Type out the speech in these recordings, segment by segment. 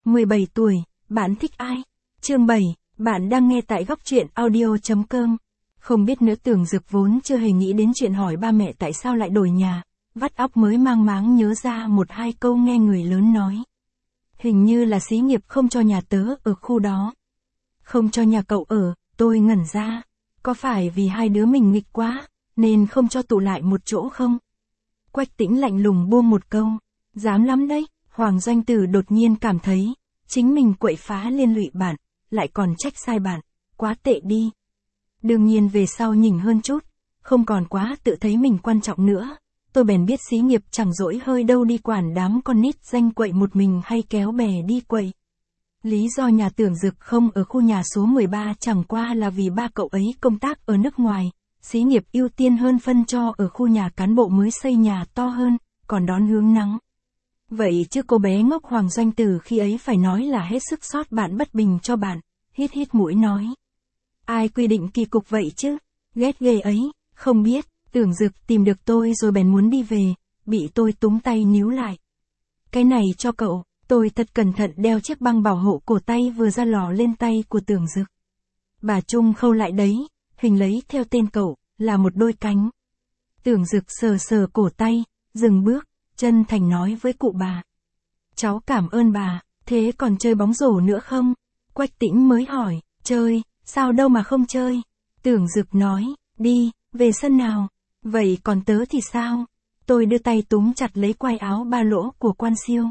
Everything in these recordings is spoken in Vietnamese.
17 tuổi, bạn thích ai? Chương 7, bạn đang nghe tại góc truyện audio.com. Không biết nữa, Tưởng Dực vốn chưa hề nghĩ đến chuyện hỏi ba mẹ tại sao lại đổi nhà, vắt óc mới mang máng nhớ ra một hai câu nghe người lớn nói. Hình như là xí nghiệp không cho nhà tớ ở khu đó. Không cho nhà cậu ở, tôi ngẩn ra. Có phải vì hai đứa mình nghịch quá, nên không cho tụ lại một chỗ không? Quách Tĩnh lạnh lùng buông một câu. Dám lắm đấy. Hoàng Doanh Tử đột nhiên cảm thấy, chính mình quậy phá liên lụy bạn, lại còn trách sai bạn, quá tệ đi. Đương nhiên về sau nhỉnh hơn chút, không còn quá tự thấy mình quan trọng nữa. Tôi bèn biết xí nghiệp chẳng dỗi hơi đâu đi quản đám con nít danh quậy một mình hay kéo bè đi quậy. Lý do nhà Tưởng Dực không ở khu nhà số 13 chẳng qua là vì ba cậu ấy công tác ở nước ngoài, xí nghiệp ưu tiên hơn phân cho ở khu nhà cán bộ mới xây nhà to hơn, còn đón hướng nắng. Vậy chứ cô bé ngốc Hoàng Doanh Tử khi ấy phải nói là hết sức xót bạn bất bình cho bạn, hít hít mũi nói. Ai quy định kỳ cục vậy chứ, ghét ghê ấy, không biết, Tưởng Dực tìm được tôi rồi bèn muốn đi về, bị tôi túm tay níu lại. Cái này cho cậu, tôi thật cẩn thận đeo chiếc băng bảo hộ cổ tay vừa ra lò lên tay của Tưởng Dực. Bà Trung khâu lại đấy, hình lấy theo tên cậu, là một đôi cánh. Tưởng Dực sờ sờ cổ tay, dừng bước, chân thành nói với cụ bà. Cháu cảm ơn bà, thế còn chơi bóng rổ nữa không? Quách Tĩnh mới hỏi, chơi, sao đâu mà không chơi? Tưởng Dực nói, đi, về sân nào? Vậy còn tớ thì sao? Tôi đưa tay túm chặt lấy quai áo ba lỗ của Quan Siêu.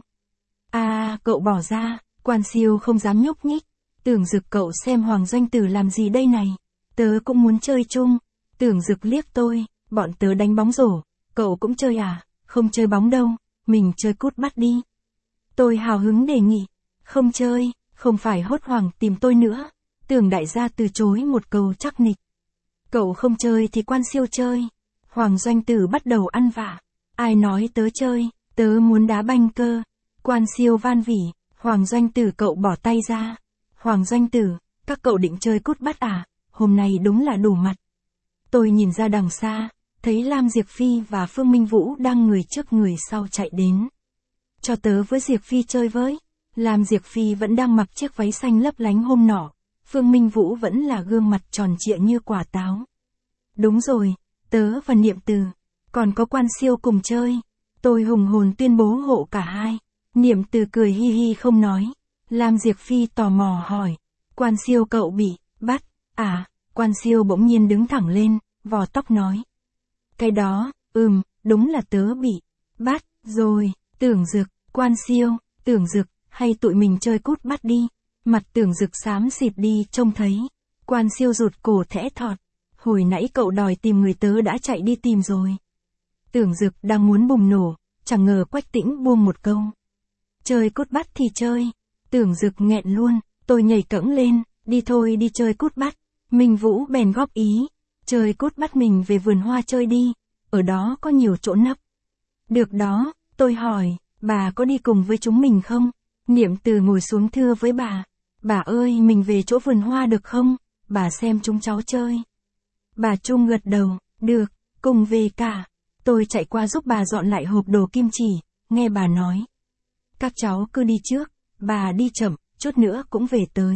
Cậu bỏ ra, Quan Siêu không dám nhúc nhích. Tưởng Dực cậu xem Hoàng Doanh Tử làm gì đây này? Tớ cũng muốn chơi chung. Tưởng Dực liếc tôi, bọn tớ đánh bóng rổ, cậu cũng chơi à? Không chơi bóng đâu, mình chơi cút bắt đi. Tôi hào hứng đề nghị, không chơi, không phải hốt hoảng tìm tôi nữa. Tưởng đại gia từ chối một câu chắc nịch. Cậu không chơi thì Quan Siêu chơi. Hoàng Doanh Tử bắt đầu ăn vạ. Ai nói tớ chơi, tớ muốn đá banh cơ. Quan Siêu van vỉ, Hoàng Doanh Tử cậu bỏ tay ra. Hoàng Doanh Tử, các cậu định chơi cút bắt à? Hôm nay đúng là đủ mặt. Tôi nhìn ra đằng xa, thấy Lam Diệp Phi và Phương Minh Vũ đang người trước người sau chạy đến. Cho tớ với Diệp Phi chơi với. Lam Diệp Phi vẫn đang mặc chiếc váy xanh lấp lánh hôm nọ. Phương Minh Vũ vẫn là gương mặt tròn trịa như quả táo. Đúng rồi, tớ và Niệm Từ, còn có Quan Siêu cùng chơi. Tôi hùng hồn tuyên bố hộ cả hai. Niệm Từ cười hi hi không nói. Lam Diệp Phi tò mò hỏi, Quan Siêu cậu bị bắt à? Quan Siêu bỗng nhiên đứng thẳng lên, vò tóc nói. Cái đó, đúng là tớ bị bắt rồi. Tưởng Dực, Quan Siêu, Tưởng Dực, hay tụi mình chơi cút bắt đi. Mặt Tưởng Dực xám xịt đi trông thấy. Quan Siêu rụt cổ thẽ thọt. Hồi nãy cậu đòi tìm người tớ đã chạy đi tìm rồi. Tưởng Dực đang muốn bùng nổ, chẳng ngờ Quách Tĩnh buông một câu. Chơi cút bắt thì chơi. Tưởng Dực nghẹn luôn, tôi nhảy cẫng lên, đi thôi đi chơi cút bắt. Minh Vũ bèn góp ý, chơi cút bắt mình về vườn hoa chơi đi, ở đó có nhiều chỗ nấp. Được đó, tôi hỏi, bà có đi cùng với chúng mình không? Niệm Từ ngồi xuống thưa với bà ơi mình về chỗ vườn hoa được không? Bà xem chúng cháu chơi. Bà Trung gật đầu, được, cùng về cả. Tôi chạy qua giúp bà dọn lại hộp đồ kim chỉ, nghe bà nói. Các cháu cứ đi trước, bà đi chậm, chút nữa cũng về tới.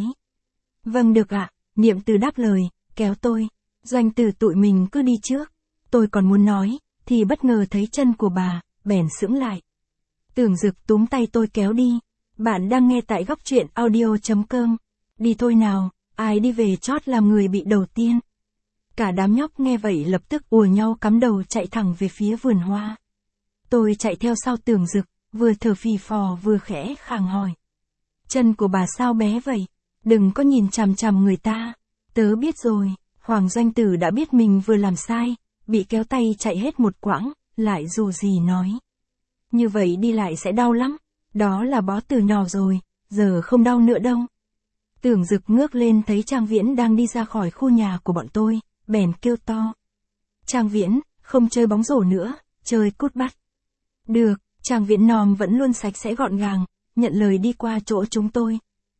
Vâng được ạ, Niệm Từ đáp lời, kéo tôi. Doanh Tử tụi mình cứ đi trước. Tôi còn muốn nói, thì bất ngờ thấy chân của bà, bèn sững lại. Tưởng Dực túm tay tôi kéo đi. Bạn đang nghe tại góc truyện audio.com. Đi thôi nào, ai đi về chót làm người bị đầu tiên. Cả đám nhóc nghe vậy lập tức ùa nhau cắm đầu chạy thẳng về phía vườn hoa. Tôi chạy theo sau Tưởng Dực, vừa thở phì phò vừa khẽ khàng hỏi. Chân của bà sao bé vậy? Đừng có nhìn chằm chằm người ta. Tớ biết rồi. Hoàng Doanh Tử đã biết mình vừa làm sai, bị kéo tay chạy hết một quãng, lại dù gì nói. Như vậy đi lại sẽ đau lắm. Đó là bó từ nhỏ rồi, giờ không đau nữa đâu. Tưởng Dực ngước lên thấy Trang Viễn đang đi ra khỏi khu nhà của bọn tôi, bèn kêu to. Trang Viễn, không chơi bóng rổ nữa, chơi cút bắt. Được, Trang Viễn nòm vẫn luôn sạch sẽ gọn gàng, nhận lời đi qua chỗ chúng tôi.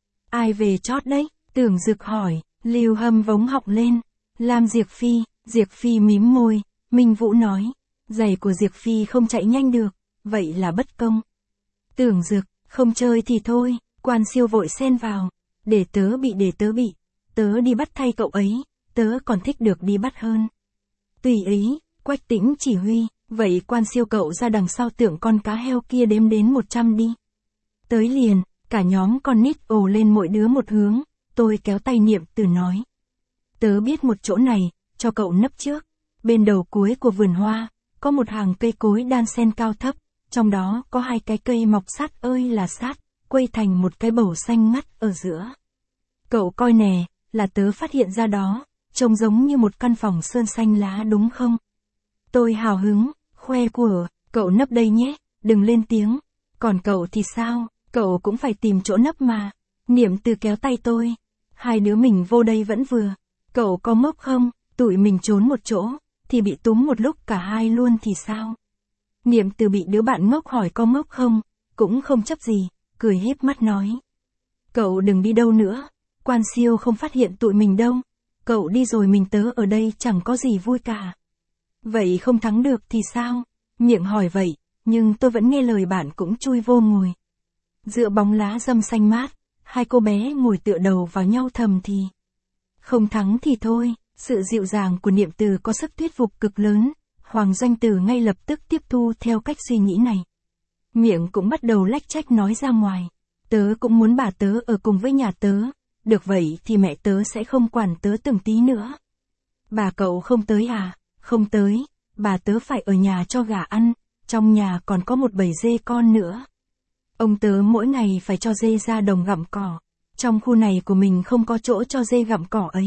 Ai về chót đấy? Tưởng Dực hỏi, Lưu Hâm vống họng lên. Lam Diệp Phi mím môi, Minh Vũ nói. Giày của Diệp Phi không chạy nhanh được, vậy là bất công. Tưởng Dực, không chơi thì thôi, Quan Siêu vội xen vào. Để tớ bị. Tớ đi bắt thay cậu ấy. Tớ còn thích được đi bắt hơn. Tùy ý, Quách Tĩnh chỉ huy. Vậy Quan Siêu cậu ra đằng sau tượng con cá heo kia đếm đến 100 đi. Tới liền, cả nhóm con nít ồ lên mỗi đứa một hướng. Tôi kéo tay Niệm Từ nói. Tớ biết một chỗ này, cho cậu nấp trước. Bên đầu cuối của vườn hoa, có một hàng cây cối đan xen cao thấp. Trong đó có 2 cái cây mọc sát ơi là sát, quây thành một cái bầu xanh ngắt ở giữa. Cậu coi nè, là tớ phát hiện ra đó, trông giống như một căn phòng sơn xanh lá đúng không? Tôi hào hứng, khoe của, cậu nấp đây nhé, đừng lên tiếng. Còn cậu thì sao, cậu cũng phải tìm chỗ nấp mà. Niệm Từ kéo tay tôi. 2 đứa mình vô đây vẫn vừa. Cậu có ngốc không, tụi mình trốn một chỗ, thì bị túm một lúc cả 2 luôn thì sao? Niệm Từ bị đứa bạn ngốc hỏi có ngốc không, cũng không chấp gì, cười híp mắt nói. Cậu đừng đi đâu nữa, Quan Siêu không phát hiện tụi mình đâu. Cậu đi rồi mình tớ ở đây chẳng có gì vui cả. Vậy không thắng được thì sao? Miệng hỏi vậy, nhưng tôi vẫn nghe lời bạn cũng chui vô ngồi. Dựa bóng lá râm xanh mát, 2 cô bé ngồi tựa đầu vào nhau thầm thì. Không thắng thì thôi, sự dịu dàng của Niệm Từ có sức thuyết phục cực lớn. Hoàng Doanh Từ ngay lập tức tiếp thu theo cách suy nghĩ này. Miệng cũng bắt đầu lách chách nói ra ngoài. Tớ cũng muốn bà tớ ở cùng với nhà tớ. Được vậy thì mẹ tớ sẽ không quản tớ từng tí nữa. Bà cậu không tới à? Không tới, bà tớ phải ở nhà cho gà ăn. Trong nhà còn có một bầy dê con nữa. Ông tớ mỗi ngày phải cho dê ra đồng gặm cỏ. Trong khu này của mình không có chỗ cho dê gặm cỏ ấy.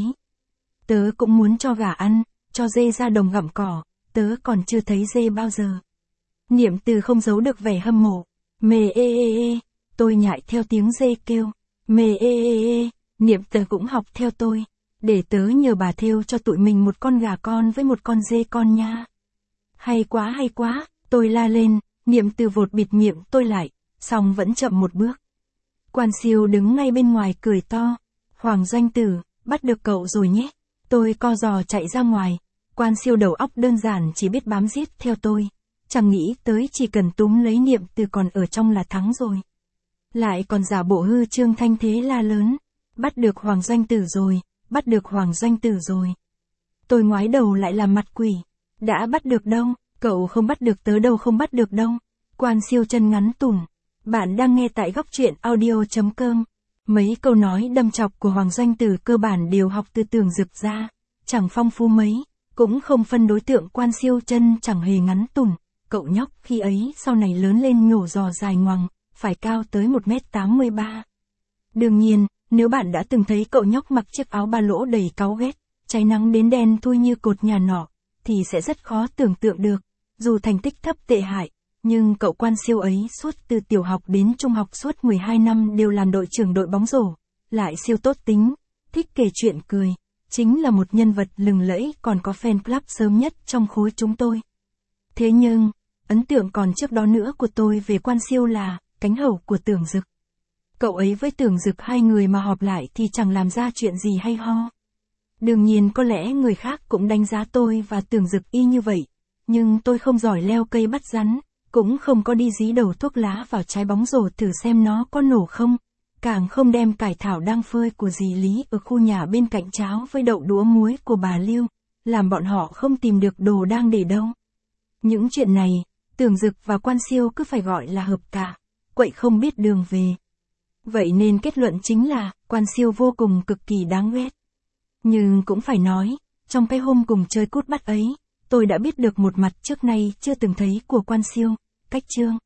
Tớ cũng muốn cho gà ăn, cho dê ra đồng gặm cỏ. Tớ còn chưa thấy dê bao giờ. Niệm Từ không giấu được vẻ hâm mộ. Mê ê ê ê. Tôi nhại theo tiếng dê kêu. Mê ê ê ê. Niệm Từ cũng học theo tôi. Để tớ nhờ bà thêu cho tụi mình một con gà con với một con dê con nha. Hay quá, tôi la lên. Niệm Từ vột bịt miệng tôi lại, xong vẫn chậm một bước. Quan Siêu đứng ngay bên ngoài cười to. Hoàng Doanh Tử, bắt được cậu rồi nhé. Tôi co giò chạy ra ngoài. Quan Siêu đầu óc đơn giản chỉ biết bám giết theo tôi. Chẳng nghĩ tới chỉ cần túm lấy Niệm Từ còn ở trong là thắng rồi. Lại còn giả bộ hư trương thanh thế la lớn. Bắt được Hoàng Doanh Tử rồi, bắt được Hoàng Doanh Tử rồi. Tôi ngoái đầu lại làm mặt quỷ. Đã bắt được đâu, cậu không bắt được tớ đâu, không bắt được đâu. Quan Siêu chân ngắn tủn. Bạn đang nghe tại góc truyện audio.com. Mấy câu nói đâm chọc của Hoàng Doanh Tử cơ bản đều học từ Tưởng Dực ra. Chẳng phong phú mấy, cũng không phân đối tượng. Quan Siêu chân chẳng hề ngắn tủn. Cậu nhóc khi ấy sau này lớn lên nhổ giò dài ngoằng, phải cao tới 1m83. Đương nhiên, nếu bạn đã từng thấy cậu nhóc mặc chiếc áo ba lỗ đầy cáu ghét, cháy nắng đến đen thui như cột nhà nọ, thì sẽ rất khó tưởng tượng được. Dù thành tích thấp tệ hại, nhưng cậu Quan Siêu ấy suốt từ tiểu học đến trung học suốt 12 năm đều làm đội trưởng đội bóng rổ, lại siêu tốt tính, thích kể chuyện cười, chính là một nhân vật lừng lẫy, còn có fan club sớm nhất trong khối chúng tôi. Thế nhưng, ấn tượng còn trước đó nữa của tôi về Quan Siêu là cánh hầu của Tưởng Dực. Cậu ấy với Tưởng Dực hai người mà họp lại thì chẳng làm ra chuyện gì hay ho. Đương nhiên có lẽ người khác cũng đánh giá tôi và Tưởng Dực y như vậy, nhưng tôi không giỏi leo cây bắt rắn, cũng không có đi dí đầu thuốc lá vào trái bóng rổ thử xem nó có nổ không, càng không đem cải thảo đang phơi của dì Lý ở khu nhà bên cạnh cháo với đậu đũa muối của bà Lưu, làm bọn họ không tìm được đồ đang để đâu. Những chuyện này, Tưởng Dực và Quan Siêu cứ phải gọi là hợp cả, quậy không biết đường về. Vậy nên kết luận chính là, Quan Siêu vô cùng cực kỳ đáng ghét. Nhưng cũng phải nói, trong cái hôm cùng chơi cút bắt ấy, tôi đã biết được một mặt trước nay chưa từng thấy của Quan Siêu, cách Trương.